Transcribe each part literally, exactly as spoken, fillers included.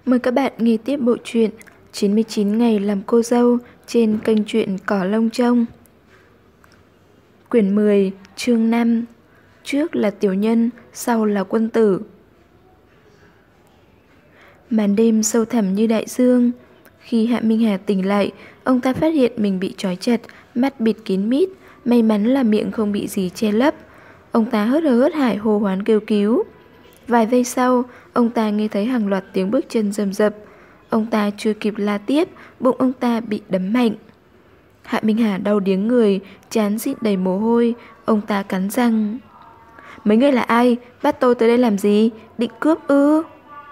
Mời các bạn nghe tiếp bộ truyện chín mươi chín ngày làm cô dâu trên kênh truyện Cỏ Lông Trông. Quyển mười, chương năm. Trước là tiểu nhân, sau là quân tử. Màn đêm sâu thẳm như đại dương. Khi Hạ Minh Hà tỉnh lại, ông ta phát hiện mình bị trói chặt, mắt bịt kín mít. May mắn là miệng không bị gì che lấp. Ông ta hớt hớt hớt hải hô hoán kêu cứu. Vài giây sau, ông ta nghe thấy hàng loạt tiếng bước chân rầm rập. Ông ta chưa kịp la tiếp, bụng ông ta bị đấm mạnh. Hạ Minh Hà đau điếng người, trán rịn đầy mồ hôi. Ông ta cắn răng. Mấy người là ai? Bắt tôi tới đây làm gì? Định cướp ư?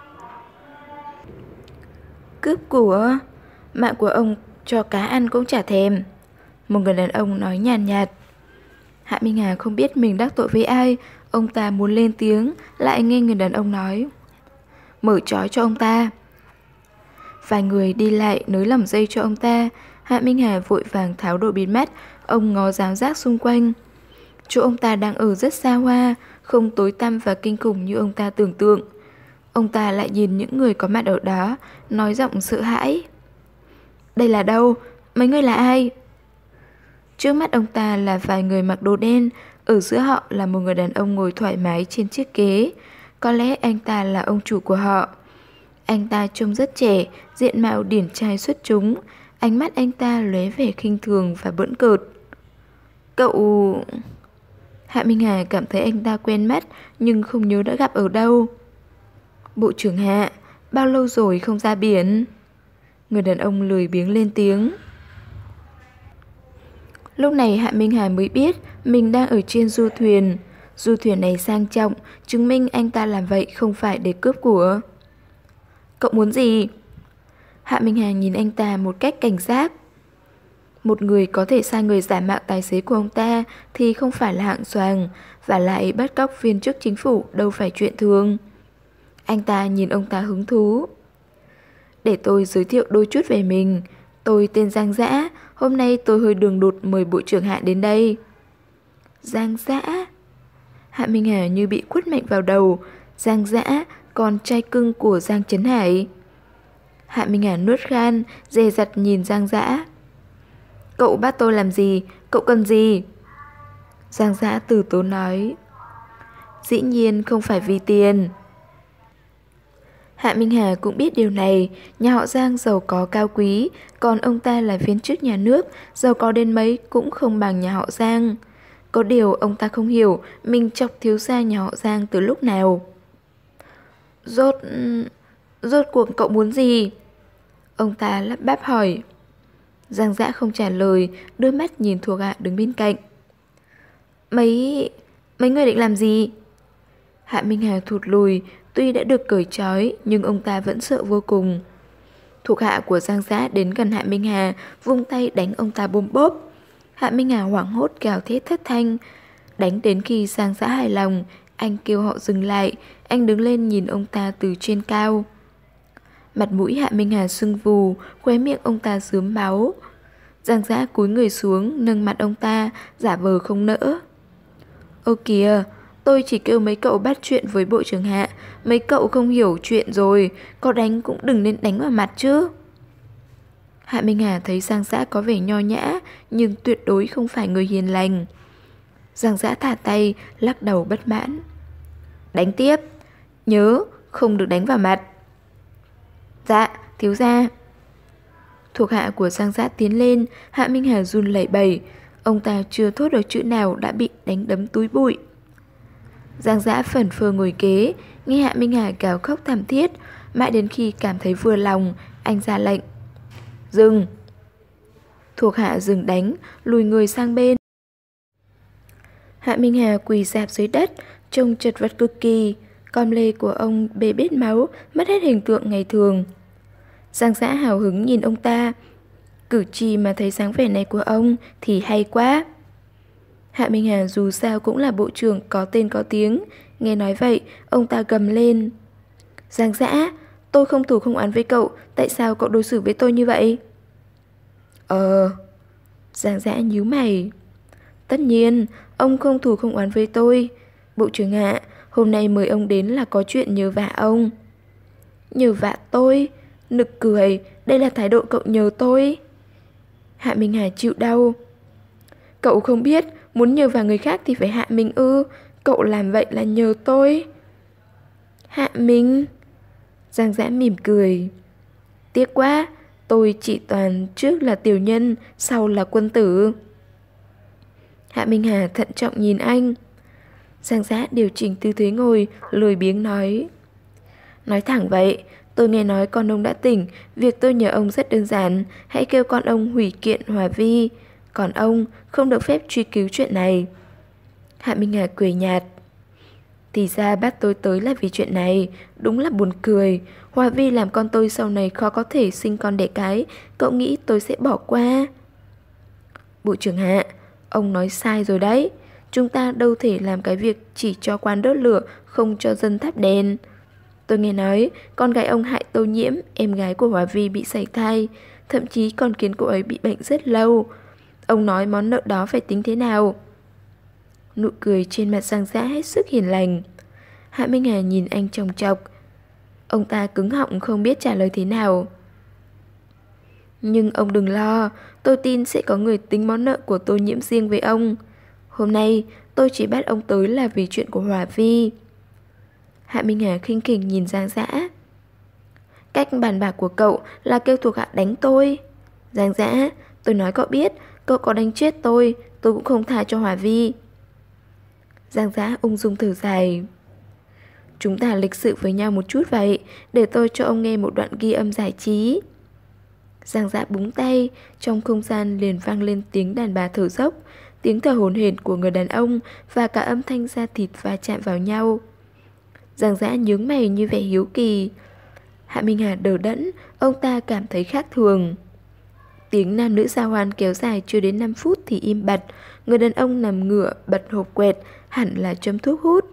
Cướp của? Mạng của ông cho cá ăn cũng chả thèm. Một người đàn ông nói nhàn nhạt, nhạt. Hạ Minh Hà không biết mình đắc tội với ai. Ông ta muốn lên tiếng, lại nghe người đàn ông nói, mở trói cho ông ta. Vài người đi lại nới lỏng dây cho ông ta. Hạ Minh Hà vội vàng tháo đồ bịt mắt. Ông ngó giáo giác xung quanh. Chỗ ông ta đang ở rất xa hoa, không tối tăm và kinh khủng như ông ta tưởng tượng. Ông ta lại nhìn những người có mặt ở đó, nói giọng sợ hãi. Đây là đâu? Mấy người là ai? Trước mắt ông ta là vài người mặc đồ đen. Ở giữa họ là một người đàn ông ngồi thoải mái trên chiếc ghế. Có lẽ anh ta là ông chủ của họ. Anh ta trông rất trẻ, diện mạo điển trai xuất chúng. Ánh mắt anh ta lóe vẻ khinh thường và bỡn cợt. Cậu... Hạ Minh Hà cảm thấy anh ta quen mắt, nhưng không nhớ đã gặp ở đâu. Bộ trưởng Hạ, bao lâu rồi không ra biển? Người đàn ông lười biếng lên tiếng. Lúc này Hạ Minh Hà mới biết mình đang ở trên du thuyền. Du thuyền này sang trọng, chứng minh anh ta làm vậy không phải để cướp của. Cậu muốn gì? Hạ Minh Hà nhìn anh ta một cách cảnh giác. Một người có thể sai người giả mạo tài xế của ông ta thì không phải là hạng xoàng, và lại bắt cóc viên chức chính phủ đâu phải chuyện thường. Anh ta nhìn ông ta hứng thú. Để tôi giới thiệu đôi chút về mình. Tôi tên Giang Dã. Hôm nay tôi hơi đường đột mời bộ trưởng Hạ đến đây. Giang Dã? Hạ Minh Hà như bị quất mạnh vào đầu. Giang Dã, con trai cưng của Giang Trấn Hải. Hạ Minh Hà nuốt khan, dè dặt nhìn Giang Dã. Cậu bắt tôi làm gì? Cậu cần gì? Giang Dã từ tốn nói. Dĩ nhiên không phải vì tiền. Hạ Minh Hà cũng biết điều này. Nhà họ Giang giàu có cao quý, còn ông ta là viên chức nhà nước, giàu có đến mấy cũng không bằng nhà họ Giang. Có điều ông ta không hiểu mình chọc thiếu gia nhà họ Giang từ lúc nào. Rốt... Rốt cuộc cậu muốn gì? Ông ta lắp bắp hỏi. Giang Dã không trả lời, đôi mắt nhìn thuộc hạ đứng bên cạnh. Mấy... Mấy người định làm gì? Hạ Minh Hà thụt lùi. Tuy đã được cởi trói, nhưng ông ta vẫn sợ vô cùng. Thuộc hạ của Giang Dã đến gần Hạ Minh Hà, vung tay đánh ông ta bôm bốp. Hạ Minh Hà hoảng hốt gào thét thất thanh. Đánh đến khi Giang Dã hài lòng, anh kêu họ dừng lại. Anh đứng lên nhìn ông ta từ trên cao. Mặt mũi Hạ Minh Hà sưng vù, khóe miệng ông ta rướm máu. Giang Dã cúi người xuống, nâng mặt ông ta, giả vờ không nỡ. Ô kìa, tôi chỉ kêu mấy cậu bắt chuyện với bộ trưởng Hạ. Mấy cậu không hiểu chuyện rồi, có đánh cũng đừng nên đánh vào mặt chứ. Hạ Minh Hà thấy Giang Dã có vẻ nho nhã, nhưng tuyệt đối không phải người hiền lành. Giang Dã thả tay, lắc đầu bất mãn. Đánh tiếp. Nhớ, không được đánh vào mặt. Dạ, thiếu gia. Thuộc hạ của Giang Dã tiến lên. Hạ Minh Hà run lẩy bẩy. Ông ta chưa thốt được chữ nào đã bị đánh đấm túi bụi. Giang Dã phẩn phơ ngồi kế, nghe Hạ Minh Hà gào khóc thảm thiết. Mãi đến khi cảm thấy vừa lòng, anh ra lệnh. Dừng. Thuộc hạ dừng đánh, lùi người sang bên. Hạ Minh Hà quỳ rạp dưới đất, trông chật vật cực kỳ. Com lê của ông bê bết máu, mất hết hình tượng ngày thường. Giang Dã hào hứng nhìn ông ta. Cử chỉ mà thấy dáng vẻ này của ông thì hay quá. Hạ Minh Hà dù sao cũng là bộ trưởng có tên có tiếng. Nghe nói vậy, ông ta gầm lên. Giang Dã, tôi không thù không oán với cậu. Tại sao cậu đối xử với tôi như vậy? Ờ... Giang Dã nhíu mày. Tất nhiên, ông không thù không oán với tôi. Bộ trưởng Hạ, hôm nay mời ông đến là có chuyện nhờ vả ông. Nhờ vả tôi. Nực cười, đây là thái độ cậu nhờ tôi. Hạ Minh Hà chịu đau. Cậu không biết, muốn nhờ vào người khác thì phải hạ mình ư? Cậu làm vậy là nhờ tôi. Hạ mình. Giang Dã mỉm cười. Tiếc quá, tôi chỉ toàn trước là tiểu nhân, sau là quân tử. Hạ Minh Hà thận trọng nhìn anh. Giang Dã điều chỉnh tư thế ngồi, lười biếng nói. Nói thẳng vậy, tôi nghe nói con ông đã tỉnh, việc tôi nhờ ông rất đơn giản, hãy kêu con ông hủy kiện Hòa Vi. Còn ông không được phép truy cứu chuyện này. Hạ Minh Hà cười nhạt. Thì ra bắt tôi tới là vì chuyện này, đúng là buồn cười. Hòa Vi làm con tôi sau này khó có thể sinh con đẻ cái, cậu nghĩ tôi sẽ bỏ qua? Bộ trưởng Hạ, ông nói sai rồi đấy. Chúng ta đâu thể làm cái việc chỉ cho quan đốt lửa, không cho dân thắp đèn. Tôi nghe nói con gái ông hại Tô Nhiễm, em gái của Hòa Vi bị sảy thai, thậm chí còn khiến cô ấy bị bệnh rất lâu. Ông nói món nợ đó phải tính thế nào? Nụ cười trên mặt Giang Dã hết sức hiền lành. Hạ Minh Hà nhìn anh chòng chọc. Ông ta cứng họng không biết trả lời thế nào. Nhưng ông đừng lo, tôi tin sẽ có người tính món nợ của Tô Nhiễm riêng với ông. Hôm nay tôi chỉ bắt ông tới là vì chuyện của Hòa Vi. Hạ Minh Hà khinh khỉnh nhìn Giang Dã. Cách bàn bạc của cậu là kêu thuộc hạ đánh tôi. Giang Dã, tôi nói cậu biết, cậu có đánh chết tôi, tôi cũng không tha cho Hòa Vi. Giang Dã ung dung thở dài. Chúng ta lịch sự với nhau một chút vậy, để tôi cho ông nghe một đoạn ghi âm giải trí. Giang Dã búng tay, trong không gian liền vang lên tiếng đàn bà thở dốc, tiếng thở hổn hển của người đàn ông và cả âm thanh da thịt va chạm vào nhau. Giang Dã nhướng mày như vẻ hiếu kỳ. Hạ Minh Hà đờ đẫn, ông ta cảm thấy khác thường. Tiếng nam nữ giao hoan kéo dài chưa đến năm phút thì im bặt. Người đàn ông nằm ngửa bật hộp quẹt, hẳn là châm thuốc hút.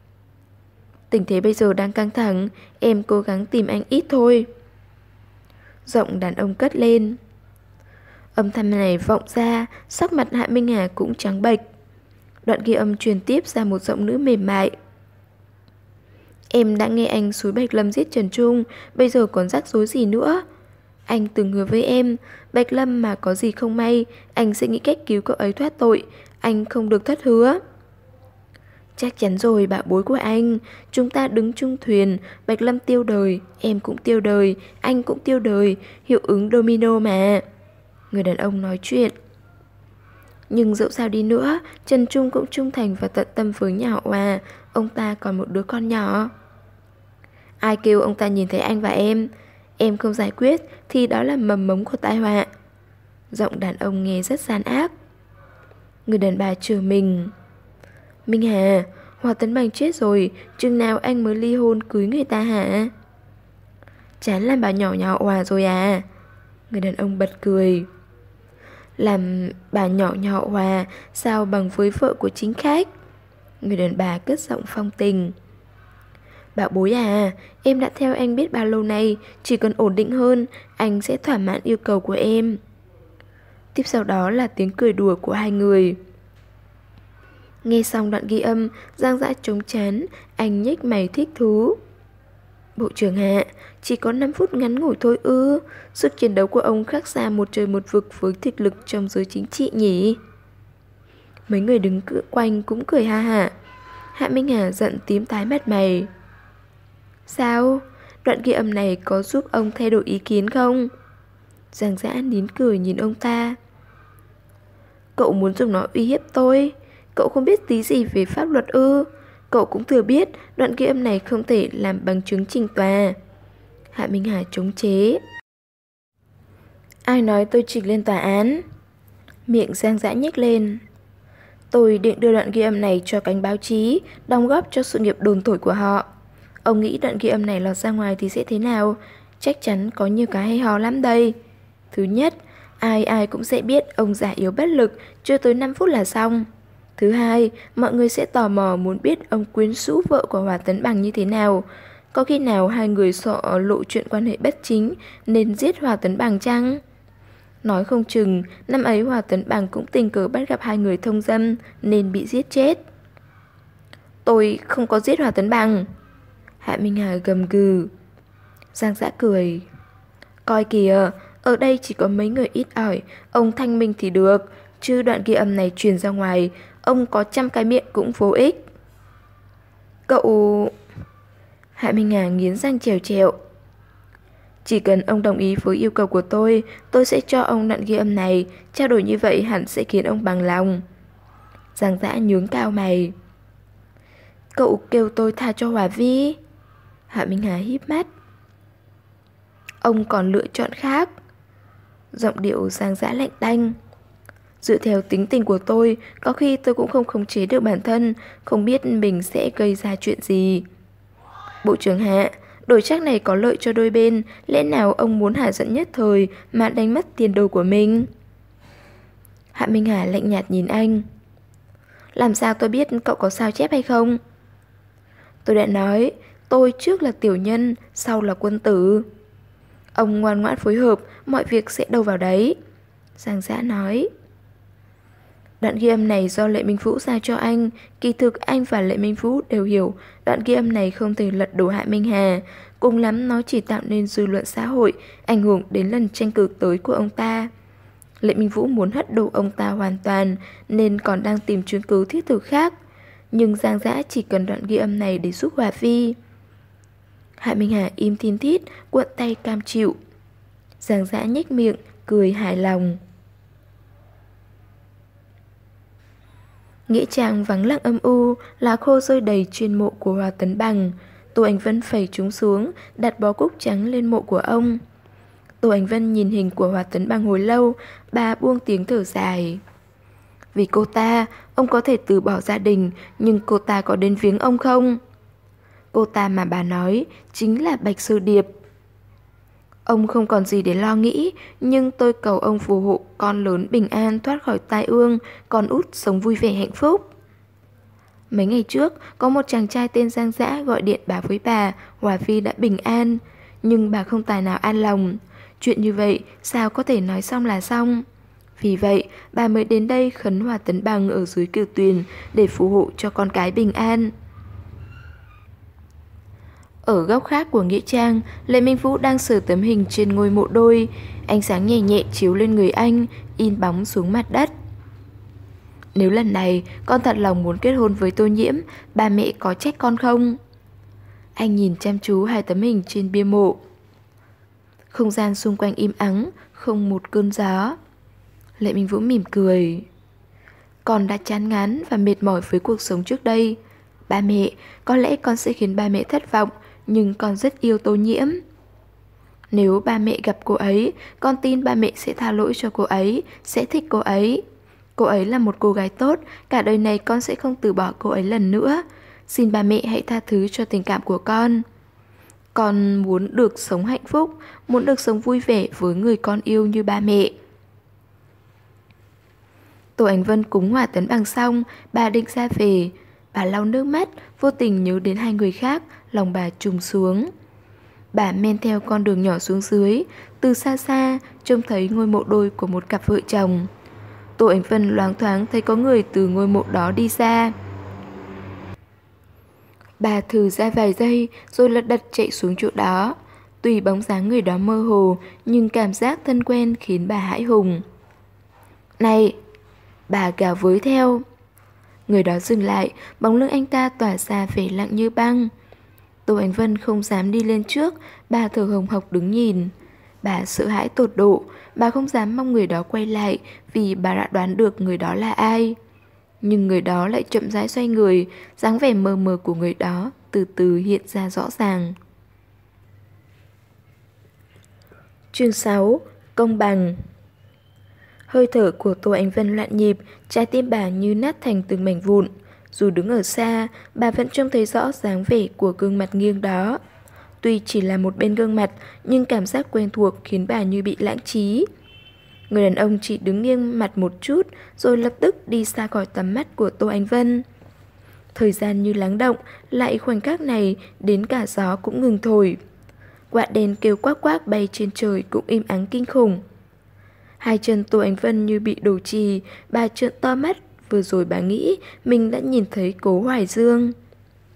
Tình thế bây giờ đang căng thẳng, em cố gắng tìm anh ít thôi. Giọng đàn ông cất lên. Âm thanh này vọng ra, sắc mặt Hạ Minh Hà cũng trắng bệch. Đoạn ghi âm truyền tiếp ra một giọng nữ mềm mại. Em đã nghe anh xúi Bạch Lâm giết Trần Trung, bây giờ còn rắc rối gì nữa? Anh từng hứa với em, Bạch Lâm mà có gì không may, anh sẽ nghĩ cách cứu cậu ấy thoát tội, anh không được thất hứa. Chắc chắn rồi bảo bối của anh, chúng ta đứng chung thuyền, Bạch Lâm tiêu đời, em cũng tiêu đời, anh cũng tiêu đời, hiệu ứng domino mà. Người đàn ông nói chuyện. Nhưng dẫu sao đi nữa, Trần Trung cũng trung thành và tận tâm với nhà họ Hòa, ông ta còn một đứa con nhỏ. Ai kêu ông ta nhìn thấy anh và em? Em không giải quyết thì đó là mầm mống của tai họa. Giọng đàn ông nghe rất gian ác. Người đàn bà chửi mình. Minh Hà, Hòa Tấn Bằng chết rồi, chừng nào anh mới ly hôn cưới người ta hả? Chán làm bà nhỏ nhà họ Hòa rồi à? Người đàn ông bật cười. Làm bà nhỏ nhà họ Hòa sao bằng với vợ của chính khách? Người đàn bà cất giọng phong tình. Bảo bối à, em đã theo anh biết bao lâu nay, chỉ cần ổn định hơn, anh sẽ thỏa mãn yêu cầu của em. Tiếp sau đó là tiếng cười đùa của hai người. Nghe xong đoạn ghi âm, Giang Dã trống chán, anh nhếch mày thích thú. Bộ trưởng Hạ, chỉ có năm phút ngắn ngủi thôi ư? Sức chiến đấu của ông khác xa một trời một vực với thực lực trong giới chính trị nhỉ? Mấy người đứng quanh cũng cười ha hả. Hạ Minh Hà giận tím tái mặt mày. Sao? Đoạn ghi âm này có giúp ông thay đổi ý kiến không? Giang Dã nín cười nhìn ông ta. Cậu muốn dùng nó uy hiếp tôi? Cậu không biết tí gì về pháp luật ư? Cậu cũng thừa biết đoạn ghi âm này không thể làm bằng chứng trình tòa. Hạ Minh Hà chống chế. Ai nói tôi trình lên tòa án? Miệng Giang Dã nhếch lên. Tôi định đưa đoạn ghi âm này cho cánh báo chí, đóng góp cho sự nghiệp đồn thổi của họ. Ông nghĩ đoạn ghi âm này lọt ra ngoài thì sẽ thế nào? Chắc chắn có nhiều cái hay ho lắm đây. Thứ nhất, ai ai cũng sẽ biết ông già yếu bất lực, chưa tới năm phút là xong. Thứ hai, mọi người sẽ tò mò muốn biết ông quyến rũ vợ của Hòa Tấn Bằng như thế nào. Có khi nào hai người sợ lộ chuyện quan hệ bất chính nên giết Hòa Tấn Bằng chăng? Nói không chừng, năm ấy Hòa Tấn Bằng cũng tình cờ bắt gặp hai người thông dâm nên bị giết chết. Tôi không có giết Hòa Tấn Bằng. Hạ Minh Hà gầm gừ. Giang Dã cười. Coi kìa, ở đây chỉ có mấy người ít ỏi, ông thanh minh thì được, chứ đoạn ghi âm này truyền ra ngoài, ông có trăm cái miệng cũng vô ích. Cậu... Hạ Minh Hà nghiến răng trèo trèo. Chỉ cần ông đồng ý với yêu cầu của tôi, tôi sẽ cho ông đoạn ghi âm này, trao đổi như vậy hẳn sẽ khiến ông bằng lòng. Giang Dã nhướng cao mày. Cậu kêu tôi tha cho Hòa Vi. Hạ Minh Hà híp mắt. Ông còn lựa chọn khác. Giọng điệu Giang Dã lạnh tanh. Dựa theo tính tình của tôi, có khi tôi cũng không khống chế được bản thân, không biết mình sẽ gây ra chuyện gì. Bộ trưởng Hạ, đổi trác này có lợi cho đôi bên, lẽ nào ông muốn hả giận nhất thời mà đánh mất tiền đồ của mình? Hạ Minh Hà lạnh nhạt nhìn anh. Làm sao tôi biết cậu có sao chép hay không? Tôi đã nói, tôi trước là tiểu nhân, sau là quân tử. Ông ngoan ngoãn phối hợp, mọi việc sẽ đâu vào đấy. Giang Dã nói. Đoạn ghi âm này do Lệ Minh Vũ giao cho anh. Kỳ thực anh và Lệ Minh Vũ đều hiểu đoạn ghi âm này không thể lật đổ Hạ Minh Hà. Cùng lắm nó chỉ tạo nên dư luận xã hội, ảnh hưởng đến lần tranh cử tới của ông ta. Lệ Minh Vũ muốn hất đổ ông ta hoàn toàn, nên còn đang tìm chứng cứ thiết thực khác. Nhưng Giang Dã chỉ cần đoạn ghi âm này để giúp Hòa Vi. Hạ Minh Hà im thin thít, cuộn tay cam chịu. Giang Dã nhếch miệng, cười hài lòng. Nghĩa trang vắng lặng âm u, lá khô rơi đầy trên mộ của Hòa Tấn Bằng. Tô Ánh Vân phẩy chúng xuống, đặt bó cúc trắng lên mộ của ông. Tô Ánh Vân nhìn hình của Hòa Tấn Bằng hồi lâu, bà buông tiếng thở dài. Vì cô ta, ông có thể từ bỏ gia đình, nhưng cô ta có đến viếng ông không? Cô ta mà bà nói chính là Bạch Sư Điệp. Ông không còn gì để lo nghĩ, nhưng tôi cầu ông phù hộ con lớn bình an thoát khỏi tai ương, con út sống vui vẻ hạnh phúc. Mấy ngày trước, có một chàng trai tên Giang Dã gọi điện báo với bà, Hòa Vi đã bình an, nhưng bà không tài nào an lòng. Chuyện như vậy, sao có thể nói xong là xong? Vì vậy, bà mới đến đây khấn Hòa Tấn Bằng ở dưới cửu tuyền để phù hộ cho con cái bình an. Ở góc khác của nghĩa trang, Lệ Minh Vũ đang sờ tấm hình trên ngôi mộ đôi. Ánh sáng nhẹ nhẹ chiếu lên người anh, in bóng xuống mặt đất. Nếu lần này con thật lòng muốn kết hôn với Tô Nhiễm, ba mẹ có trách con không? Anh nhìn chăm chú hai tấm hình trên bia mộ. Không gian xung quanh im ắng, không một cơn gió. Lệ Minh Vũ mỉm cười. Con đã chán ngán và mệt mỏi với cuộc sống trước đây. Ba mẹ, có lẽ con sẽ khiến ba mẹ thất vọng, nhưng con rất yêu Tô Nhiễm. Nếu ba mẹ gặp cô ấy, con tin ba mẹ sẽ tha lỗi cho cô ấy, sẽ thích cô ấy. Cô ấy là một cô gái tốt, cả đời này con sẽ không từ bỏ cô ấy lần nữa. Xin ba mẹ hãy tha thứ cho tình cảm của con. Con muốn được sống hạnh phúc, muốn được sống vui vẻ với người con yêu như ba mẹ. Tô Ánh Vân cúng Hòa Tấn Bằng xong, bà định ra về. Bà lau nước mắt, vô tình nhớ đến hai người khác, lòng bà trùng xuống. Bà men theo con đường nhỏ xuống dưới, từ xa xa trông thấy ngôi mộ đôi của một cặp vợ chồng. Tô Ánh Vân loáng thoáng thấy có người từ ngôi mộ đó đi ra. Bà thử ra vài giây rồi lật đật chạy xuống chỗ đó. Tuy bóng dáng người đó mơ hồ, nhưng cảm giác thân quen khiến bà hãi hùng. Này! Bà gào với theo. Người đó dừng lại, bóng lưng anh ta tỏa ra vẻ lặng như băng. Tô Ánh Vân không dám đi lên trước, bà thở hồng hộc đứng nhìn. Bà sợ hãi tột độ, bà không dám mong người đó quay lại vì bà đã đoán được người đó là ai. Nhưng người đó lại chậm rãi xoay người, dáng vẻ mờ mờ của người đó từ từ hiện ra rõ ràng. Chương sáu. Công bằng. Hơi thở của Tô Ánh Vân loạn nhịp, trái tim bà như nát thành từng mảnh vụn. Dù đứng ở xa, bà vẫn trông thấy rõ dáng vẻ của gương mặt nghiêng đó. Tuy chỉ là một bên gương mặt, nhưng cảm giác quen thuộc khiến bà như bị lãng trí. Người đàn ông chỉ đứng nghiêng mặt một chút, rồi lập tức đi xa khỏi tầm mắt của Tô Ánh Vân. Thời gian như lắng động, lại khoảnh khắc này đến cả gió cũng ngừng thổi. Quạ đen kêu quác quác bay trên trời cũng im ắng kinh khủng. Hai chân Tô Ánh Vân như bị đổ trì, bà trợn to mắt, vừa rồi bà nghĩ mình đã nhìn thấy Cố Hoài Dương.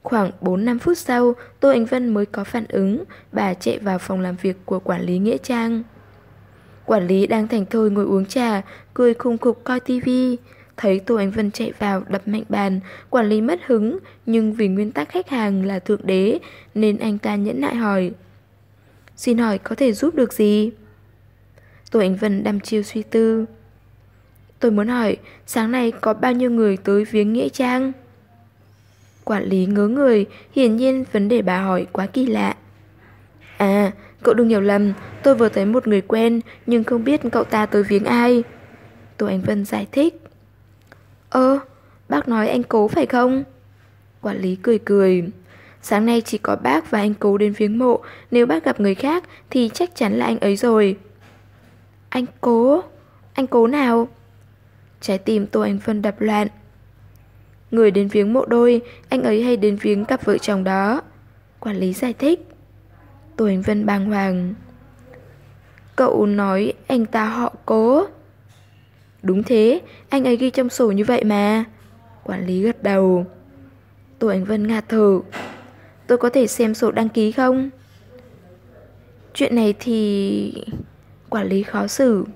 Khoảng bốn năm phút sau, Tô Ánh Vân mới có phản ứng. Bà chạy vào phòng làm việc của quản lý Nghĩa Trang. Quản lý đang thảnh thơi ngồi uống trà, cười khùng khục coi tivi. Thấy Tô Ánh Vân chạy vào đập mạnh bàn, quản lý mất hứng, nhưng vì nguyên tắc khách hàng là thượng đế nên anh ta nhẫn nại hỏi: "Xin hỏi có thể giúp được gì?" Tô Ánh Vân đăm chiêu suy tư. "Tôi muốn hỏi, sáng nay có bao nhiêu người tới viếng Nghĩa Trang?" Quản lý ngớ người, hiển nhiên vấn đề bà hỏi quá kỳ lạ. "À, cậu đừng hiểu lầm, tôi vừa thấy một người quen nhưng không biết cậu ta tới viếng ai." Tô Ánh Vân giải thích. "Ơ, bác nói anh Cố phải không?" Quản lý cười cười. "Sáng nay chỉ có bác và anh Cố đến viếng mộ, nếu bác gặp người khác thì chắc chắn là anh ấy rồi." "Anh Cố? Anh Cố nào?" Trái tim Tô Ánh Vân đập loạn. "Người đến viếng mộ đôi, anh ấy hay đến viếng cặp vợ chồng đó." Quản lý giải thích. Tô Ánh Vân bàng hoàng. "Cậu nói anh ta họ Cố?" "Đúng thế, anh ấy ghi trong sổ như vậy mà." Quản lý gật đầu. Tô Ánh Vân ngạt thở. "Tôi có thể xem sổ đăng ký không?" "Chuyện này thì..." Quản lý khó xử.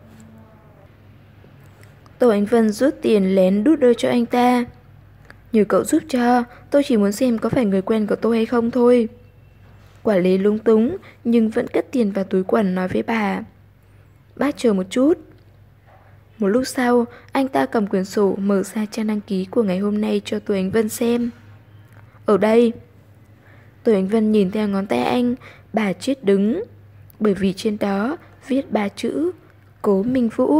Tô Ánh Vân rút tiền lén đút đưa cho anh ta. "Nhờ cậu giúp cho, tôi chỉ muốn xem có phải người quen của tôi hay không thôi." Quản lý lúng túng nhưng vẫn cất tiền vào túi quần nói với bà: "Bác chờ một chút." Một lúc sau, anh ta cầm quyển sổ mở ra trang đăng ký của ngày hôm nay cho Tô Ánh Vân xem. "Ở đây." Tô Ánh Vân nhìn theo ngón tay anh, bà chết đứng, bởi vì trên đó viết ba chữ Cố Minh Vũ.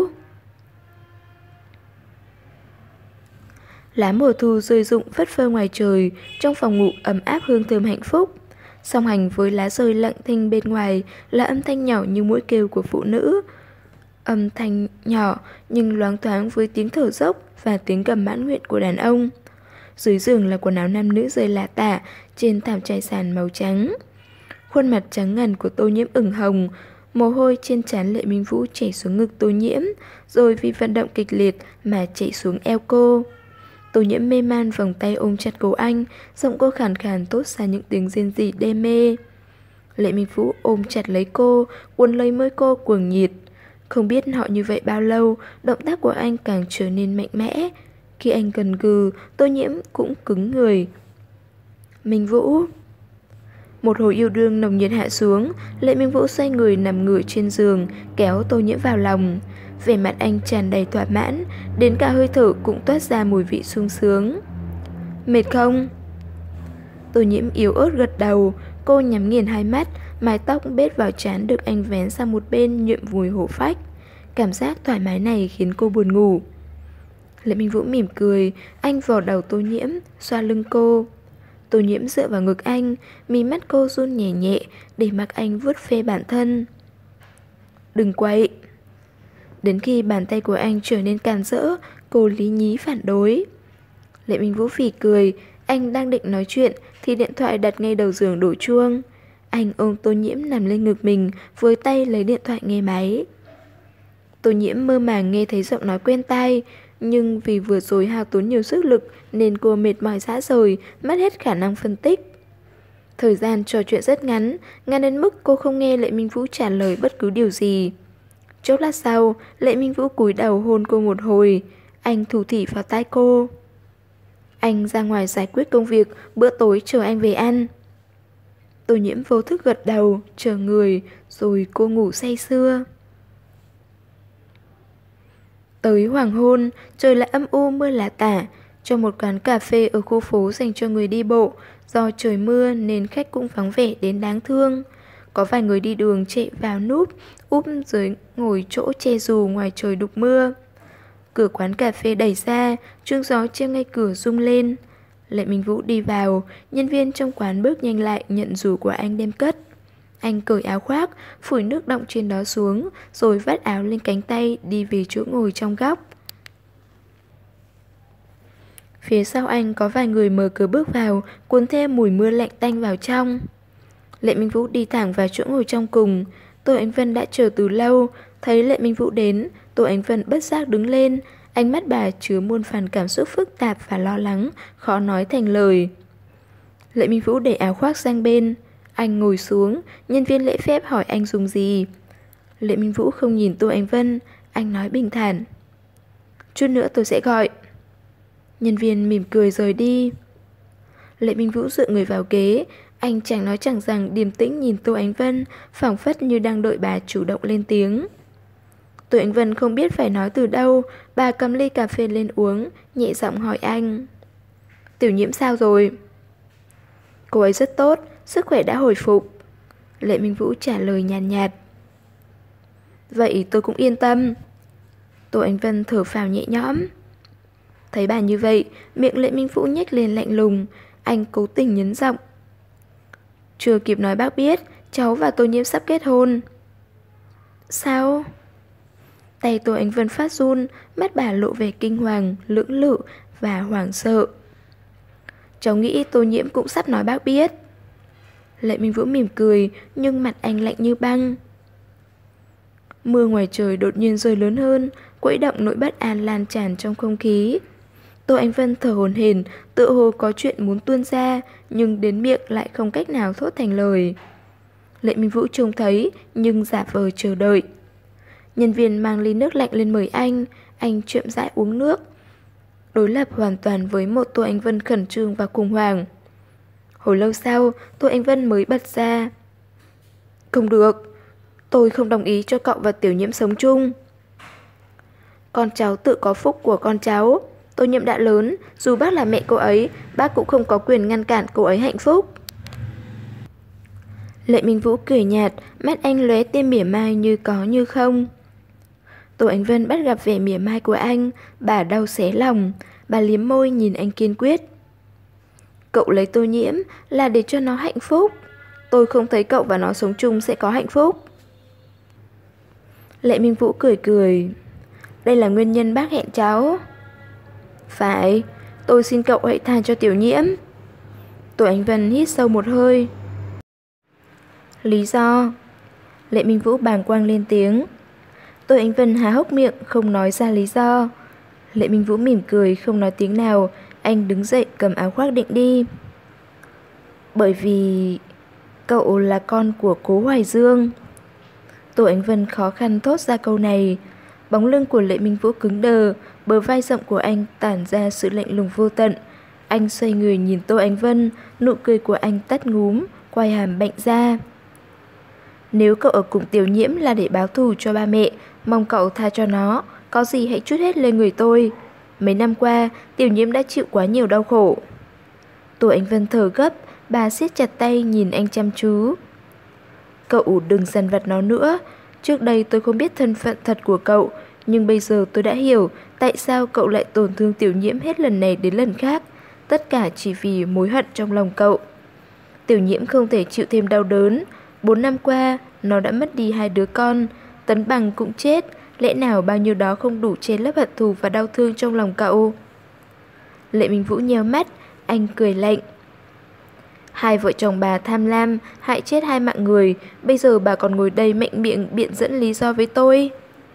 Lá mùa thu rơi rụng phất phơ ngoài trời, trong phòng ngủ ấm áp hương thơm hạnh phúc. Song hành với lá rơi lặng thinh bên ngoài là âm thanh nhỏ như mũi kêu của phụ nữ. Âm thanh nhỏ nhưng loáng thoáng với tiếng thở dốc và tiếng gầm mãn nguyện của đàn ông. Dưới giường là quần áo nam nữ rơi lả tả trên thảm trải sàn màu trắng. Khuôn mặt trắng ngần của Tô Nhiễm ửng hồng, mồ hôi trên trán Lệ Minh Vũ chảy xuống ngực Tô Nhiễm, rồi vì vận động kịch liệt mà chảy xuống eo cô. Tô Nhiễm mê man vòng tay ôm chặt cổ anh, giọng cô khàn khàn thốt ra những tiếng rên rỉ đê mê. Lệ Minh Vũ ôm chặt lấy cô, cuốn lấy môi cô cuồng nhiệt. Không biết họ như vậy bao lâu, động tác của anh càng trở nên mạnh mẽ. Khi anh gần gừ, Tô Nhiễm cũng cứng người. "Minh Vũ." Một hồi yêu đương nồng nhiệt hạ xuống, Lệ Minh Vũ xoay người nằm ngửa trên giường, kéo Tô Nhiễm vào lòng. Vẻ mặt anh tràn đầy thỏa mãn, đến cả hơi thở cũng toát ra mùi vị sung sướng. "Mệt không?" Tô Nhiễm yếu ớt gật đầu, cô nhắm nghiền hai mắt, mái tóc bết vào trán được anh vén sang một bên nhuộm mùi hổ phách. Cảm giác thoải mái này khiến cô buồn ngủ. Lệ Minh Vũ mỉm cười, anh vò đầu Tô Nhiễm, xoa lưng cô. Tô Nhiễm dựa vào ngực anh, mí mắt cô run nhẹ nhẹ để mặc anh vuốt ve bản thân. "Đừng quậy." Đến khi bàn tay của anh trở nên càn rỡ, cô lý nhí phản đối. Lệ Minh Vũ phì cười, anh đang định nói chuyện thì điện thoại đặt ngay đầu giường đổ chuông. Anh ôm Tô Nhiễm nằm lên ngực mình, với tay lấy điện thoại nghe máy. Tô Nhiễm mơ màng nghe thấy giọng nói quen tai, nhưng vì vừa rồi hao tốn nhiều sức lực nên cô mệt mỏi rã rời, mất hết khả năng phân tích. Thời gian trò chuyện rất ngắn, ngắn đến mức cô không nghe Lệ Minh Vũ trả lời bất cứ điều gì. Chốc lát sau, Lệ Minh Vũ cúi đầu hôn cô một hồi, anh thủ thỉ vào tai cô. Anh ra ngoài giải quyết công việc, bữa tối chờ anh về ăn. Tô Nhiễm vô thức gật đầu, chờ người, rồi cô ngủ say sưa. Tới hoàng hôn, trời lại âm u mưa lả tả. Trong một quán cà phê ở khu phố dành cho người đi bộ, do trời mưa nên khách cũng vắng vẻ đến đáng thương. Có vài người đi đường chạy vào núp, úp dưới ngồi chỗ che dù ngoài trời đục mưa. Cửa quán cà phê đẩy ra, chuông gió treo ngay cửa rung lên. Lệ Minh Vũ đi vào, nhân viên trong quán bước nhanh lại nhận dù của anh đem cất. Anh cởi áo khoác, phủi nước đọng trên đó xuống, rồi vắt áo lên cánh tay đi về chỗ ngồi trong góc. Phía sau anh có vài người mở cửa bước vào, cuốn thêm mùi mưa lạnh tanh vào trong. Lệ Minh Vũ đi thẳng vào chỗ ngồi trong cùng. Tô Ánh Vân đã chờ từ lâu, thấy Lệ Minh Vũ đến, Tô Ánh Vân bất giác đứng lên, ánh mắt bà chứa muôn phần cảm xúc phức tạp và lo lắng, khó nói thành lời. Lệ Minh Vũ để áo khoác sang bên. Anh ngồi xuống, nhân viên lễ phép hỏi anh dùng gì. Lệ Minh Vũ không nhìn Tô Ánh Vân, anh nói bình thản. Chút nữa tôi sẽ gọi. Nhân viên mỉm cười rời đi. Lệ Minh Vũ dựa người vào ghế, anh chẳng nói chẳng rằng điềm tĩnh nhìn Tô Ánh Vân, phảng phất như đang đợi bà chủ động lên tiếng. Tô Ánh Vân không biết phải nói từ đâu, bà cầm ly cà phê lên uống, nhẹ giọng hỏi anh. Tiểu Nhiễm sao rồi? Cô ấy rất tốt, sức khỏe đã hồi phục. Lệ Minh Vũ trả lời nhàn nhạt, nhạt. Vậy tôi cũng yên tâm. Tô Ánh Vân thở phào nhẹ nhõm. Thấy bà như vậy, miệng Lệ Minh Vũ nhếch lên lạnh lùng, anh cố tình nhấn giọng. Chưa kịp nói bác biết, cháu và Tô Nhiễm sắp kết hôn. Sao? Tay Tô Ánh Vân phát run, mắt bà lộ vẻ kinh hoàng, lưỡng lự và hoảng sợ. Cháu nghĩ Tô Nhiễm cũng sắp nói bác biết. Lệ Minh Vũ mỉm cười, nhưng mặt anh lạnh như băng. Mưa ngoài trời đột nhiên rơi lớn hơn, quẫy động nỗi bất an lan tràn trong không khí. Tô Ánh Vân thở hổn hển, tựa hồ có chuyện muốn tuôn ra, nhưng đến miệng lại không cách nào thốt thành lời. Lệ Minh Vũ trông thấy, nhưng giả vờ chờ đợi. Nhân viên mang ly nước lạnh lên mời anh, anh chậm rãi uống nước. Đối lập hoàn toàn với một Tô Ánh Vân khẩn trương và khủng hoảng. Hồi lâu sau, Tô Ánh Vân mới bật ra. Không được, tôi không đồng ý cho cậu và Tiểu Nhiễm sống chung. Con cháu tự có phúc của con cháu. Tô Nhiễm đã lớn, dù bác là mẹ cô ấy, bác cũng không có quyền ngăn cản cô ấy hạnh phúc. Lệ Minh Vũ cười nhạt, mắt anh lóe tia mỉa mai như có như không. Tô Ánh Vân bắt gặp vẻ mỉa mai của anh, bà đau xé lòng, bà liếm môi nhìn anh kiên quyết. Cậu lấy Tô Nhiễm là để cho nó hạnh phúc. Tôi không thấy cậu và nó sống chung sẽ có hạnh phúc. Lệ Minh Vũ cười cười. Đây là nguyên nhân bác hẹn cháu. Phải, tôi xin cậu hãy tha cho Tiểu Nhiễm. Tô Ánh Vân hít sâu một hơi. Lý do? Lệ Minh Vũ bàng quang lên tiếng. Tô Ánh Vân há hốc miệng không nói ra lý do. Lệ Minh Vũ mỉm cười không nói tiếng nào. Anh đứng dậy cầm áo khoác định đi. Bởi vì cậu là con của Cố Hoài Dương. Tô Ánh Vân khó khăn thốt ra câu này. Bóng lưng của Lệ Minh Vũ cứng đờ, bờ vai rộng của anh tản ra sự lạnh lùng vô tận. Anh xoay người nhìn Tô Ánh Vân, nụ cười của anh tắt ngúm, quai hàm bệnh ra. Nếu cậu ở cùng Tiểu Nhiễm là để báo thù cho ba mẹ, mong cậu tha cho nó, có gì hãy trút hết lên người tôi. Mấy năm qua, Tiểu Nhiễm đã chịu quá nhiều đau khổ. Tô Ánh Vân thở gấp, bà siết chặt tay nhìn anh chăm chú. Cậu đừng dằn vặt nó nữa. Trước đây tôi không biết thân phận thật của cậu, nhưng bây giờ tôi đã hiểu tại sao cậu lại tổn thương Tiểu Nhiễm hết lần này đến lần khác. Tất cả chỉ vì mối hận trong lòng cậu. Tiểu Nhiễm không thể chịu thêm đau đớn. Bốn năm qua, nó đã mất đi hai đứa con. Tấn Bằng cũng chết. Lẽ nào bao nhiêu đó không đủ che lấp hận thù và đau thương trong lòng cậu? Lệ Minh Vũ nheo mắt, anh cười lạnh. Hai vợ chồng bà tham lam, hại chết hai mạng người. Bây giờ bà còn ngồi đây mạnh miệng biện dẫn lý do với tôi.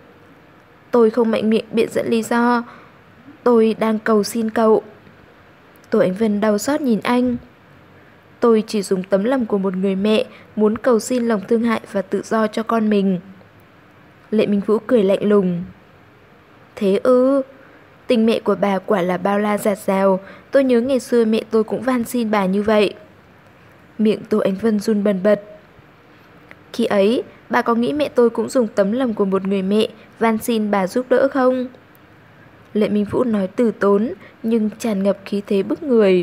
Tôi không mạnh miệng biện dẫn lý do. Tôi đang cầu xin cậu. Tô Ánh Vân đau xót nhìn anh. Tôi chỉ dùng tấm lòng của một người mẹ, muốn cầu xin lòng thương hại và tự do cho con mình. Lệ Minh Vũ cười lạnh lùng. Thế ư? Tình mẹ của bà quả là bao la dạt dào. Tôi nhớ ngày xưa mẹ tôi cũng van xin bà như vậy. Miệng Tô Ánh Vân run bần bật. Khi ấy, bà có nghĩ mẹ tôi cũng dùng tấm lòng của một người mẹ van xin bà giúp đỡ không? Lệ Minh Vũ nói từ tốn, nhưng tràn ngập khí thế bức người.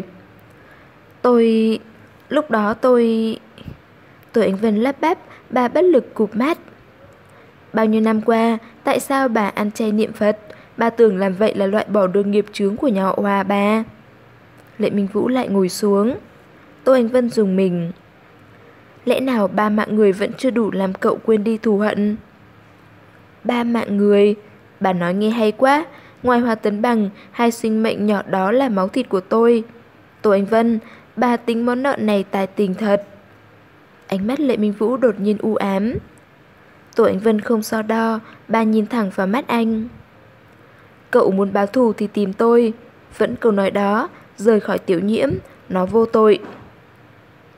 Tôi... Lúc đó tôi... Tô Ánh Vân lắp bắp, bà bất lực cụp mắt. Bao nhiêu năm qua, tại sao bà ăn chay niệm Phật? Bà tưởng làm vậy là loại bỏ được nghiệp chướng của nhà họ Hòa bà. Lệ Minh Vũ lại ngồi xuống. Tô Ánh Vân dùng mình. Lẽ nào ba mạng người vẫn chưa đủ làm cậu quên đi thù hận? Ba mạng người? Bà nói nghe hay quá. Ngoài Hoa Tấn Bằng, hai sinh mệnh nhỏ đó là máu thịt của tôi. Tô Ánh Vân, bà tính món nợ này tài tình thật. Ánh mắt Lệ Minh Vũ đột nhiên u ám. Tô Ánh Vân không so đo, bà nhìn thẳng vào mắt anh. Cậu muốn báo thù thì tìm tôi. Vẫn câu nói đó, rời khỏi Tiểu Nhiễm, nó vô tội.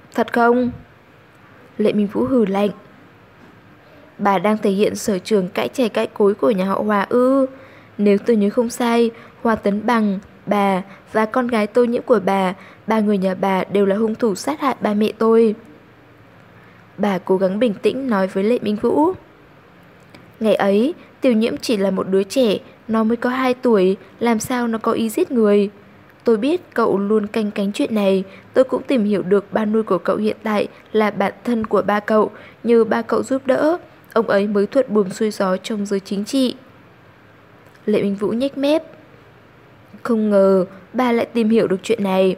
Thật không? Lệ Minh Vũ hừ lạnh. Bà đang thể hiện sở trường cãi chè cãi cối của nhà họ Hòa ư? Nếu tôi nhớ không sai, Hoa Tấn Bằng, bà và con gái Tô Nhiễm của bà, ba người nhà bà đều là hung thủ sát hại ba mẹ tôi. Bà cố gắng bình tĩnh nói với Lệ Minh Vũ. Ngày ấy, Tiểu Nhiễm chỉ là một đứa trẻ, nó mới có hai tuổi, làm sao nó có ý giết người. Tôi biết cậu luôn canh cánh chuyện này, tôi cũng tìm hiểu được ba nuôi của cậu hiện tại là bạn thân của ba cậu, nhờ ba cậu giúp đỡ, ông ấy mới thuận buồm xuôi gió trong giới chính trị. Lệ Minh Vũ nhếch mép. Không ngờ ba lại tìm hiểu được chuyện này.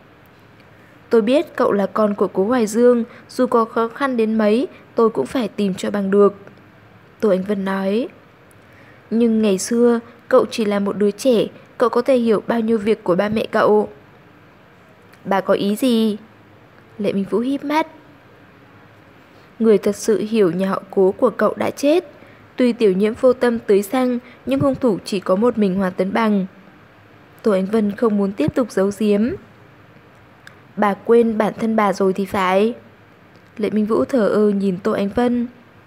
Tôi biết cậu là con của Cố Hoài Dương, dù có khó khăn đến mấy, tôi cũng phải tìm cho bằng được. Tô Ánh Vân nói. Nhưng ngày xưa, cậu chỉ là một đứa trẻ, cậu có thể hiểu bao nhiêu việc của ba mẹ cậu. Bà có ý gì? Lệ Minh Vũ híp mắt. Người thật sự hiểu nhà họ Cố của cậu đã chết. Tuy Tiểu Nhiễm vô tâm tưới xăng, nhưng hung thủ chỉ có một mình Hoa Tấn Bằng. Tô Ánh Vân không muốn tiếp tục giấu giếm. Bà quên bản thân bà rồi thì phải. Lệ Minh Vũ thờ ơ nhìn Tô Ánh Vân.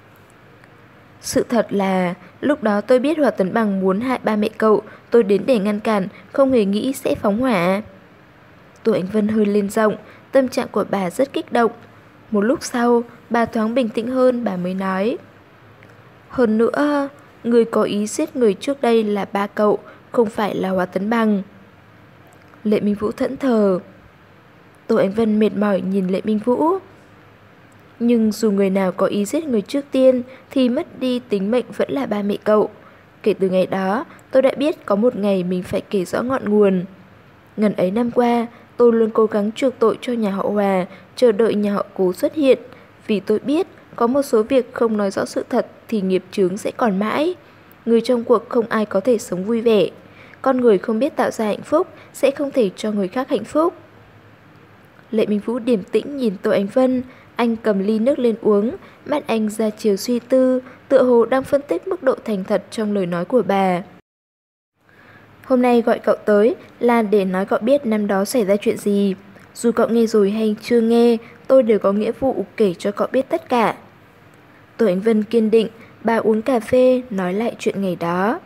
Sự thật là lúc đó tôi biết Hoa Tấn Bằng muốn hại ba mẹ cậu, tôi đến để ngăn cản, không hề nghĩ sẽ phóng hỏa. Tô Ánh Vân hơi lên giọng, tâm trạng của bà rất kích động. Một lúc sau, bà thoáng bình tĩnh hơn, bà mới nói. Hơn nữa, người có ý giết người trước đây là ba cậu, không phải là Hoa Tấn Bằng. Lệ Minh Vũ thẫn thờ. Tô Ánh Vân mệt mỏi nhìn Lệ Minh Vũ. Nhưng dù người nào có ý giết người trước tiên thì mất đi tính mệnh vẫn là ba mẹ cậu. Kể từ ngày đó, tôi đã biết có một ngày mình phải kể rõ ngọn nguồn. Ngần ấy năm qua, tôi luôn cố gắng chuộc tội cho nhà họ Hòa, chờ đợi nhà họ Cố xuất hiện. Vì tôi biết có một số việc không nói rõ sự thật thì nghiệp chướng sẽ còn mãi. Người trong cuộc không ai có thể sống vui vẻ. Con người không biết tạo ra hạnh phúc sẽ không thể cho người khác hạnh phúc. Lệ Minh Vũ điềm tĩnh nhìn Tô Ánh Vân. Anh cầm ly nước lên uống, mắt anh ra chiều suy tư, tựa hồ đang phân tích mức độ thành thật trong lời nói của bà. Hôm nay gọi cậu tới là để nói cậu biết năm đó xảy ra chuyện gì. Dù cậu nghe rồi hay chưa nghe, tôi đều có nghĩa vụ kể cho cậu biết tất cả. Tô Ánh Vân kiên định, bà uống cà phê, nói lại chuyện ngày đó.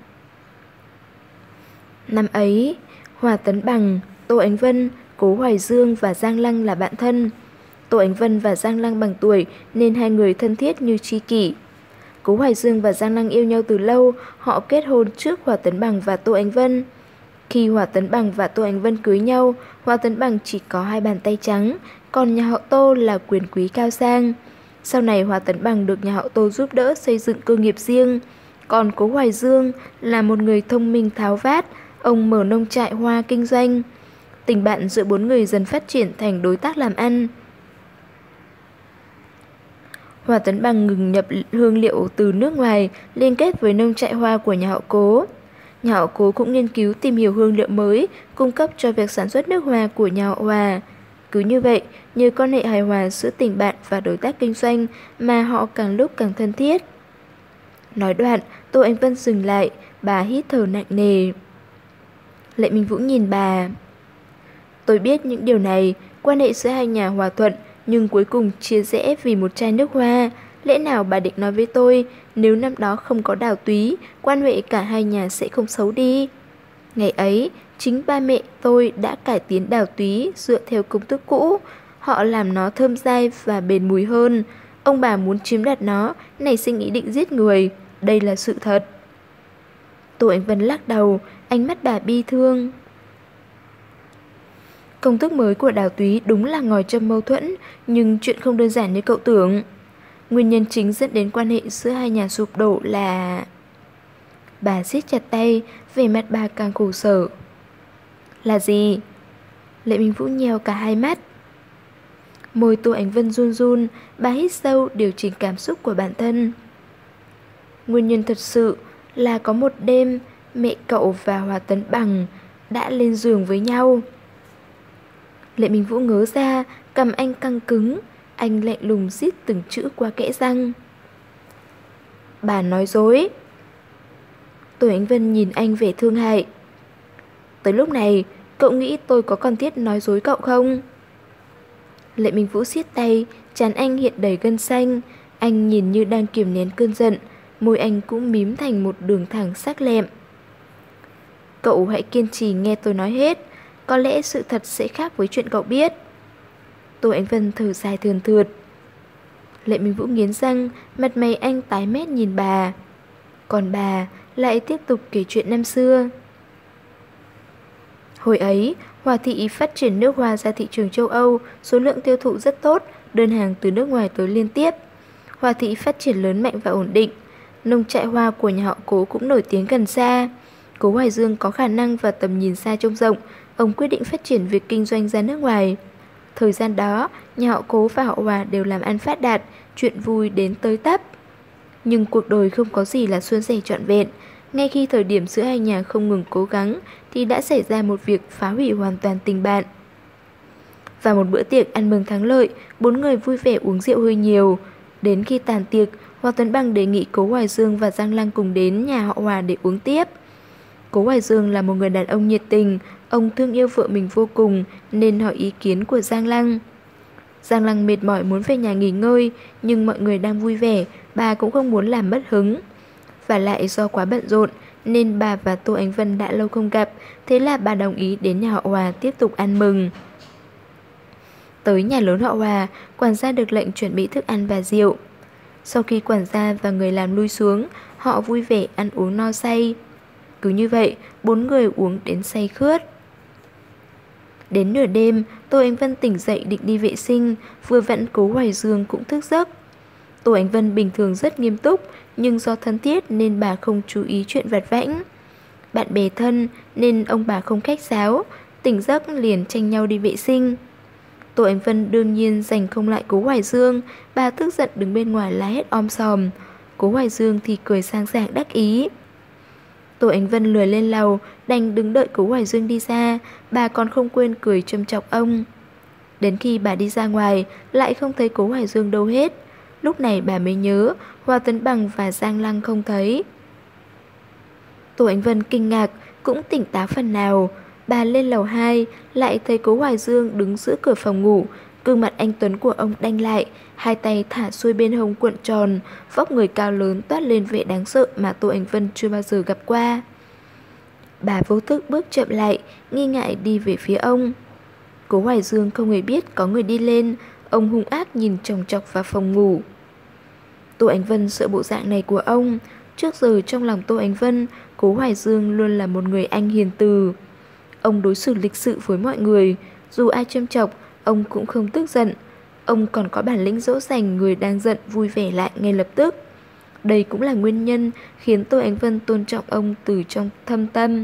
Năm ấy, Hoa Tấn Bằng, Tô Ánh Vân, Cố Hoài Dương và Giang Lăng là bạn thân. Tô Ánh Vân và Giang Lăng bằng tuổi nên hai người thân thiết như tri kỷ. Cố Hoài Dương và Giang Lăng yêu nhau từ lâu, họ kết hôn trước Hoa Tấn Bằng và Tô Ánh Vân. Khi Hoa Tấn Bằng và Tô Ánh Vân cưới nhau, Hoa Tấn Bằng chỉ có hai bàn tay trắng, còn nhà họ Tô là quyền quý cao sang. Sau này Hoa Tấn Bằng được nhà họ Tô giúp đỡ xây dựng cơ nghiệp riêng. Còn Cố Hoài Dương là một người thông minh tháo vát, ông mở nông trại hoa kinh doanh. Tình bạn giữa bốn người dần phát triển thành đối tác làm ăn. Hoa Tấn Bằng ngừng nhập hương liệu từ nước ngoài, liên kết với nông trại hoa của nhà họ Cố. Nhà họ Cố cũng nghiên cứu tìm hiểu hương liệu mới, cung cấp cho việc sản xuất nước hoa của nhà họ Hòa. Cứ như vậy, nhờ quan hệ hài hòa giữa tình bạn và đối tác kinh doanh mà họ càng lúc càng thân thiết. Nói đoạn, Tô Ánh Vân dừng lại, bà hít thở nặng nề. Lệ Minh Vũ nhìn bà. Tôi biết những điều này, quan hệ giữa hai nhà hòa thuận, nhưng cuối cùng chia rẽ vì một chai nước hoa. Lẽ nào bà định nói với tôi, nếu năm đó không có Đào Túy, quan hệ cả hai nhà sẽ không xấu đi. Ngày ấy, chính ba mẹ tôi đã cải tiến Đào Túy dựa theo công thức cũ. Họ làm nó thơm dai và bền mùi hơn. Ông bà muốn chiếm đoạt nó, nảy sinh ý định giết người. Đây là sự thật. Tô Ánh Vân lắc đầu, ánh mắt bà bi thương. Công thức mới của Đào Túy đúng là ngòi châm mâu thuẫn, nhưng chuyện không đơn giản như cậu tưởng. Nguyên nhân chính dẫn đến quan hệ giữa hai nhà sụp đổ là... Bà siết chặt tay, vẻ mặt bà càng khổ sở. Là gì? Lệ Minh Vũ nheo cả hai mắt. Môi Tô Ánh Vân run run, bà hít sâu điều chỉnh cảm xúc của bản thân. Nguyên nhân thật sự là có một đêm mẹ cậu và Hoa Tấn Bằng đã lên giường với nhau. Lệ Minh Vũ ngớ ra, cằm anh căng cứng, anh lạnh lùng rít từng chữ qua kẽ răng. Bà nói dối. Tô Ánh Vân nhìn anh vẻ thương hại. Tới lúc này, cậu nghĩ tôi có cần thiết nói dối cậu không? Lệ Minh Vũ siết tay, trán anh hiện đầy gân xanh. Anh nhìn như đang kiềm nén cơn giận, môi anh cũng mím thành một đường thẳng sắc lẹm. Cậu hãy kiên trì nghe tôi nói hết. Có lẽ sự thật sẽ khác với chuyện cậu biết. Tô Ánh Vân thở dài thườn thượt. Lệ Minh Vũ nghiến răng, mặt mày anh tái mét nhìn bà. Còn bà lại tiếp tục kể chuyện năm xưa. Hồi ấy, Hòa Thị phát triển nước hoa ra thị trường châu Âu, số lượng tiêu thụ rất tốt, đơn hàng từ nước ngoài tới liên tiếp. Hòa Thị phát triển lớn mạnh và ổn định. Nông trại hoa của nhà họ Cố cũng nổi tiếng gần xa. Cố Hoài Dương có khả năng và tầm nhìn xa trông rộng, ông quyết định phát triển việc kinh doanh ra nước ngoài. Thời gian đó, nhà họ Cố và họ Hòa đều làm ăn phát đạt, chuyện vui đến tới tấp. Nhưng cuộc đời không có gì là suôn sẻ trọn vẹn. Ngay khi thời điểm giữa hai nhà không ngừng cố gắng thì đã xảy ra một việc phá hủy hoàn toàn tình bạn. Vào một bữa tiệc ăn mừng thắng lợi, bốn người vui vẻ uống rượu hơi nhiều. Đến khi tàn tiệc, Hoa Tuấn Bằng đề nghị Cố Hoài Dương và Giang Lăng cùng đến nhà họ Hòa để uống tiếp. Cố Hoài Dương là một người đàn ông nhiệt tình, ông thương yêu vợ mình vô cùng nên hỏi ý kiến của Giang Lăng. Giang Lăng mệt mỏi muốn về nhà nghỉ ngơi, nhưng mọi người đang vui vẻ, bà cũng không muốn làm mất hứng. Và lại do quá bận rộn nên bà và Tô Ánh Vân đã lâu không gặp, thế là bà đồng ý đến nhà họ Hòa tiếp tục ăn mừng. Tới nhà lớn họ Hòa, quản gia được lệnh chuẩn bị thức ăn và rượu. Sau khi quản gia và người làm lui xuống, họ vui vẻ ăn uống no say. Cứ như vậy, bốn người uống đến say khướt. Đến nửa đêm, Tô Ánh Vân tỉnh dậy định đi vệ sinh, vừa vặn Cố Hoài Dương cũng thức giấc. Tô Ánh Vân bình thường rất nghiêm túc, nhưng do thân thiết nên bà không chú ý chuyện vặt vãnh. Bạn bè thân nên ông bà không khách sáo, tỉnh giấc liền tranh nhau đi vệ sinh. Tô Ánh Vân đương nhiên giành không lại Cố Hoài Dương, bà tức giận đứng bên ngoài la hét om sòm. Cố Hoài Dương thì cười sang sảng đắc ý. Tô Ánh Vân lười lên lầu, đành đứng đợi Cố Hoài Dương đi ra, bà còn không quên cười châm chọc ông. Đến khi bà đi ra ngoài, lại không thấy Cố Hoài Dương đâu hết. Lúc này bà mới nhớ, Hoa Tấn Bằng và Giang Lăng không thấy. Tô Ánh Vân kinh ngạc, cũng tỉnh táo phần nào. Bà lên lầu hai, lại thấy Cố Hoài Dương đứng giữa cửa phòng ngủ. Gương mặt anh tuấn của ông đanh lại, hai tay thả xuôi bên hông cuộn tròn, vóc người cao lớn toát lên vẻ đáng sợ mà Tô Ánh Vân chưa bao giờ gặp qua. Bà vô thức bước chậm lại, nghi ngại đi về phía ông. Cố Hoài Dương không hề biết có người đi lên, ông hung ác nhìn chòng chọc vào phòng ngủ. Tô Ánh Vân sợ bộ dạng này của ông. Trước giờ trong lòng Tô Ánh Vân, Cố Hoài Dương luôn là một người anh hiền từ. Ông đối xử lịch sự với mọi người, dù ai châm chọc, ông cũng không tức giận. Ông còn có bản lĩnh dỗ dành người đang giận vui vẻ lại ngay lập tức. Đây cũng là nguyên nhân khiến Tô Ánh Vân tôn trọng ông từ trong thâm tâm.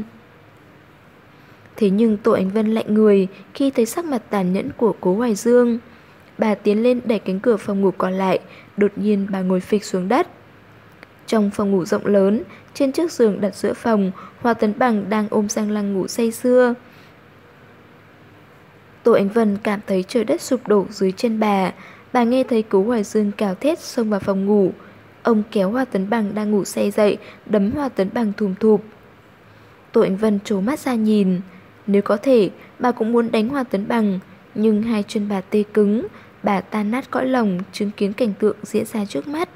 Thế nhưng Tô Ánh Vân lạnh người khi thấy sắc mặt tàn nhẫn của Cố Hoài Dương. Bà tiến lên đẩy cánh cửa phòng ngủ còn lại, đột nhiên bà ngồi phịch xuống đất. Trong phòng ngủ rộng lớn, trên chiếc giường đặt giữa phòng, Hoa Tấn Bằng đang ôm Giang Lăng ngủ say sưa. Tô Ánh Vân cảm thấy trời đất sụp đổ dưới chân bà. Bà nghe thấy Cố Hoài Dương cào thét xông vào phòng ngủ. Ông kéo Hoa Tấn Bằng đang ngủ say dậy, đấm Hoa Tấn Bằng thùm thụp. Tô Ánh Vân trố mắt ra nhìn. Nếu có thể, bà cũng muốn đánh Hoa Tấn Bằng, nhưng hai chân bà tê cứng. Bà tan nát cõi lòng chứng kiến cảnh tượng diễn ra trước mắt.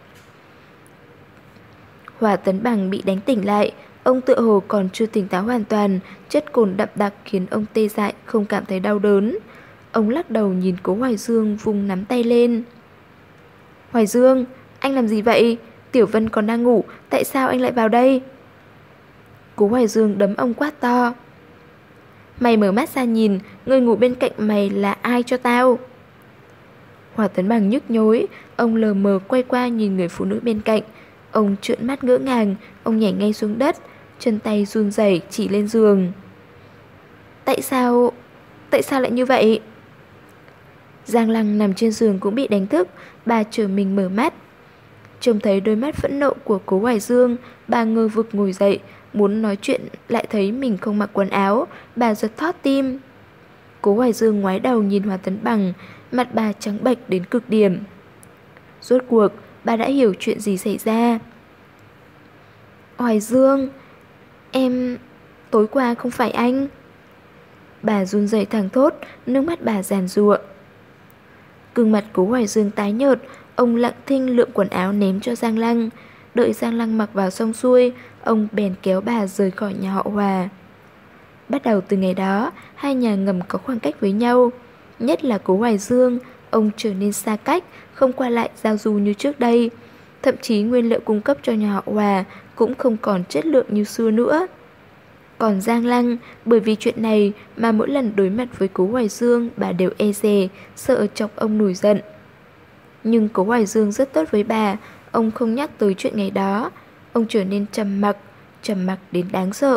Hoa Tấn Bằng bị đánh tỉnh lại. Ông tựa hồ còn chưa tỉnh táo hoàn toàn, chất cồn đậm đặc khiến ông tê dại, không cảm thấy đau đớn. Ông lắc đầu nhìn Cố Hoài Dương vung nắm tay lên. Hoài Dương, anh làm gì vậy? Tiểu Vân còn đang ngủ, tại sao anh lại vào đây? Cố Hoài Dương đấm ông quát to. Mày mở mắt ra nhìn, người ngủ bên cạnh mày là ai cho tao? Hoa Tấn Bằng nhức nhối, ông lờ mờ quay qua nhìn người phụ nữ bên cạnh. Ông trợn mắt ngỡ ngàng, ông nhảy ngay xuống đất, chân tay run rẩy chỉ lên giường. Tại sao... tại sao lại như vậy? Giang Lăng nằm trên giường cũng bị đánh thức, bà trở mình mở mắt. Trông thấy đôi mắt phẫn nộ của Cố Hoài Dương, bà ngơ vực ngồi dậy, muốn nói chuyện lại thấy mình không mặc quần áo, bà giật thót tim. Cố Hoài Dương ngoái đầu nhìn Hoa Tấn Bằng, mặt bà trắng bệch đến cực điểm. Rốt cuộc, bà đã hiểu chuyện gì xảy ra. Hoài Dương, em... tối qua không phải anh. Bà run rẩy thẳng thốt, nước mắt bà giàn giụa. Gương mặt Cố Hoài Dương tái nhợt, ông lặng thinh lượm quần áo ném cho Giang Lăng. Đợi Giang Lăng mặc vào xong xuôi, ông bèn kéo bà rời khỏi nhà họ Hòa. Bắt đầu từ ngày đó, hai nhà ngầm có khoảng cách với nhau. Nhất là Cố Hoài Dương, ông trở nên xa cách, không qua lại giao du như trước đây. Thậm chí nguyên liệu cung cấp cho nhà họ Hòa cũng không còn chất lượng như xưa nữa. Còn Giang Lăng, bởi vì chuyện này mà mỗi lần đối mặt với Cố Hoài Dương, bà đều e dè, sợ chọc ông nổi giận. Nhưng Cố Hoài Dương rất tốt với bà, ông không nhắc tới chuyện ngày đó. Ông trở nên trầm mặc, trầm mặc đến đáng sợ.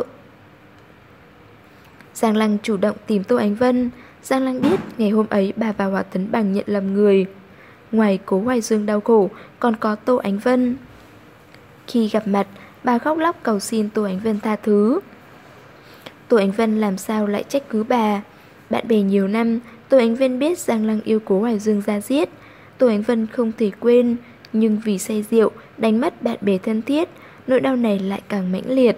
Giang Lăng chủ động tìm Tô Ánh Vân. Giang Lăng biết ngày hôm ấy bà và Hòa Tấn Bằng nhận lầm người. Ngoài Cố Hoài Dương đau khổ, còn có Tô Ánh Vân. Khi gặp mặt, bà khóc lóc cầu xin Tô Ánh Vân tha thứ. Tô Ánh Vân làm sao lại trách cứ bà. Bạn bè nhiều năm, Tô Ánh Vân biết Giang Lăng yêu Cố Hoài Dương ra giết. Tô Ánh Vân không thể quên, nhưng vì say rượu, đánh mất bạn bè thân thiết, nỗi đau này lại càng mãnh liệt.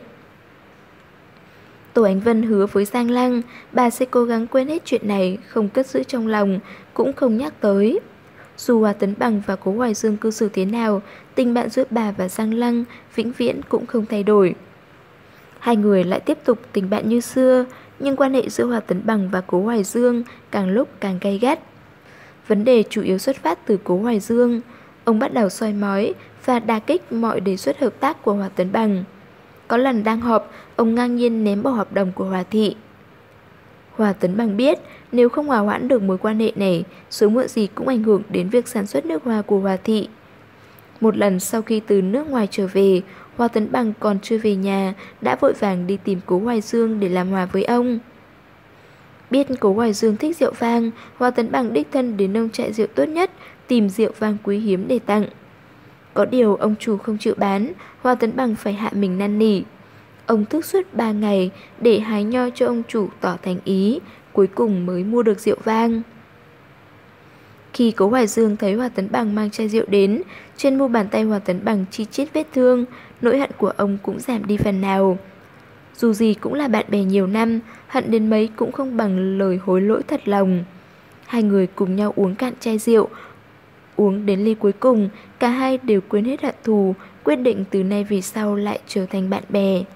Tô Ánh Vân hứa với Giang Lăng, bà sẽ cố gắng quên hết chuyện này, không cất giữ trong lòng, cũng không nhắc tới. Dù Hòa Tấn Bằng và Cố Hoài Dương cư xử thế nào, tình bạn giữa bà và Giang Lăng vĩnh viễn cũng không thay đổi. Hai người lại tiếp tục tình bạn như xưa, nhưng quan hệ giữa Hòa Tấn Bằng và Cố Hoài Dương càng lúc càng gay gắt. Vấn đề chủ yếu xuất phát từ Cố Hoài Dương. Ông bắt đầu soi mói và đả kích mọi đề xuất hợp tác của Hòa Tấn Bằng. Có lần đang họp, ông ngang nhiên ném bỏ hợp đồng của Hòa Thị. Hòa Tấn Bằng biết nếu không hòa hoãn được mối quan hệ này, sớm muộn gì cũng ảnh hưởng đến việc sản xuất nước hoa của Hòa Thị. Một lần sau khi từ nước ngoài trở về, Hòa Tấn Bằng còn chưa về nhà, đã vội vàng đi tìm Cố Hoài Dương để làm hòa với ông. Biết Cố Hoài Dương thích rượu vang, Hòa Tấn Bằng đích thân đến nông trại rượu tốt nhất, tìm rượu vang quý hiếm để tặng. Có điều ông chủ không chịu bán, Hòa Tấn Bằng phải hạ mình năn nỉ. Ông thức suốt ba ngày để hái nho cho ông chủ tỏ thành ý, cuối cùng mới mua được rượu vang. Khi Cố Hoài Dương thấy Hòa Tấn Bằng mang chai rượu đến, trên mu bàn tay Hòa Tấn Bằng chi chít vết thương, nỗi hận của ông cũng giảm đi phần nào. Dù gì cũng là bạn bè nhiều năm, hận đến mấy cũng không bằng lời hối lỗi thật lòng. Hai người cùng nhau uống cạn chai rượu. Uống đến ly cuối cùng, cả hai đều quên hết hận thù, quyết định từ nay về sau lại trở thành bạn bè.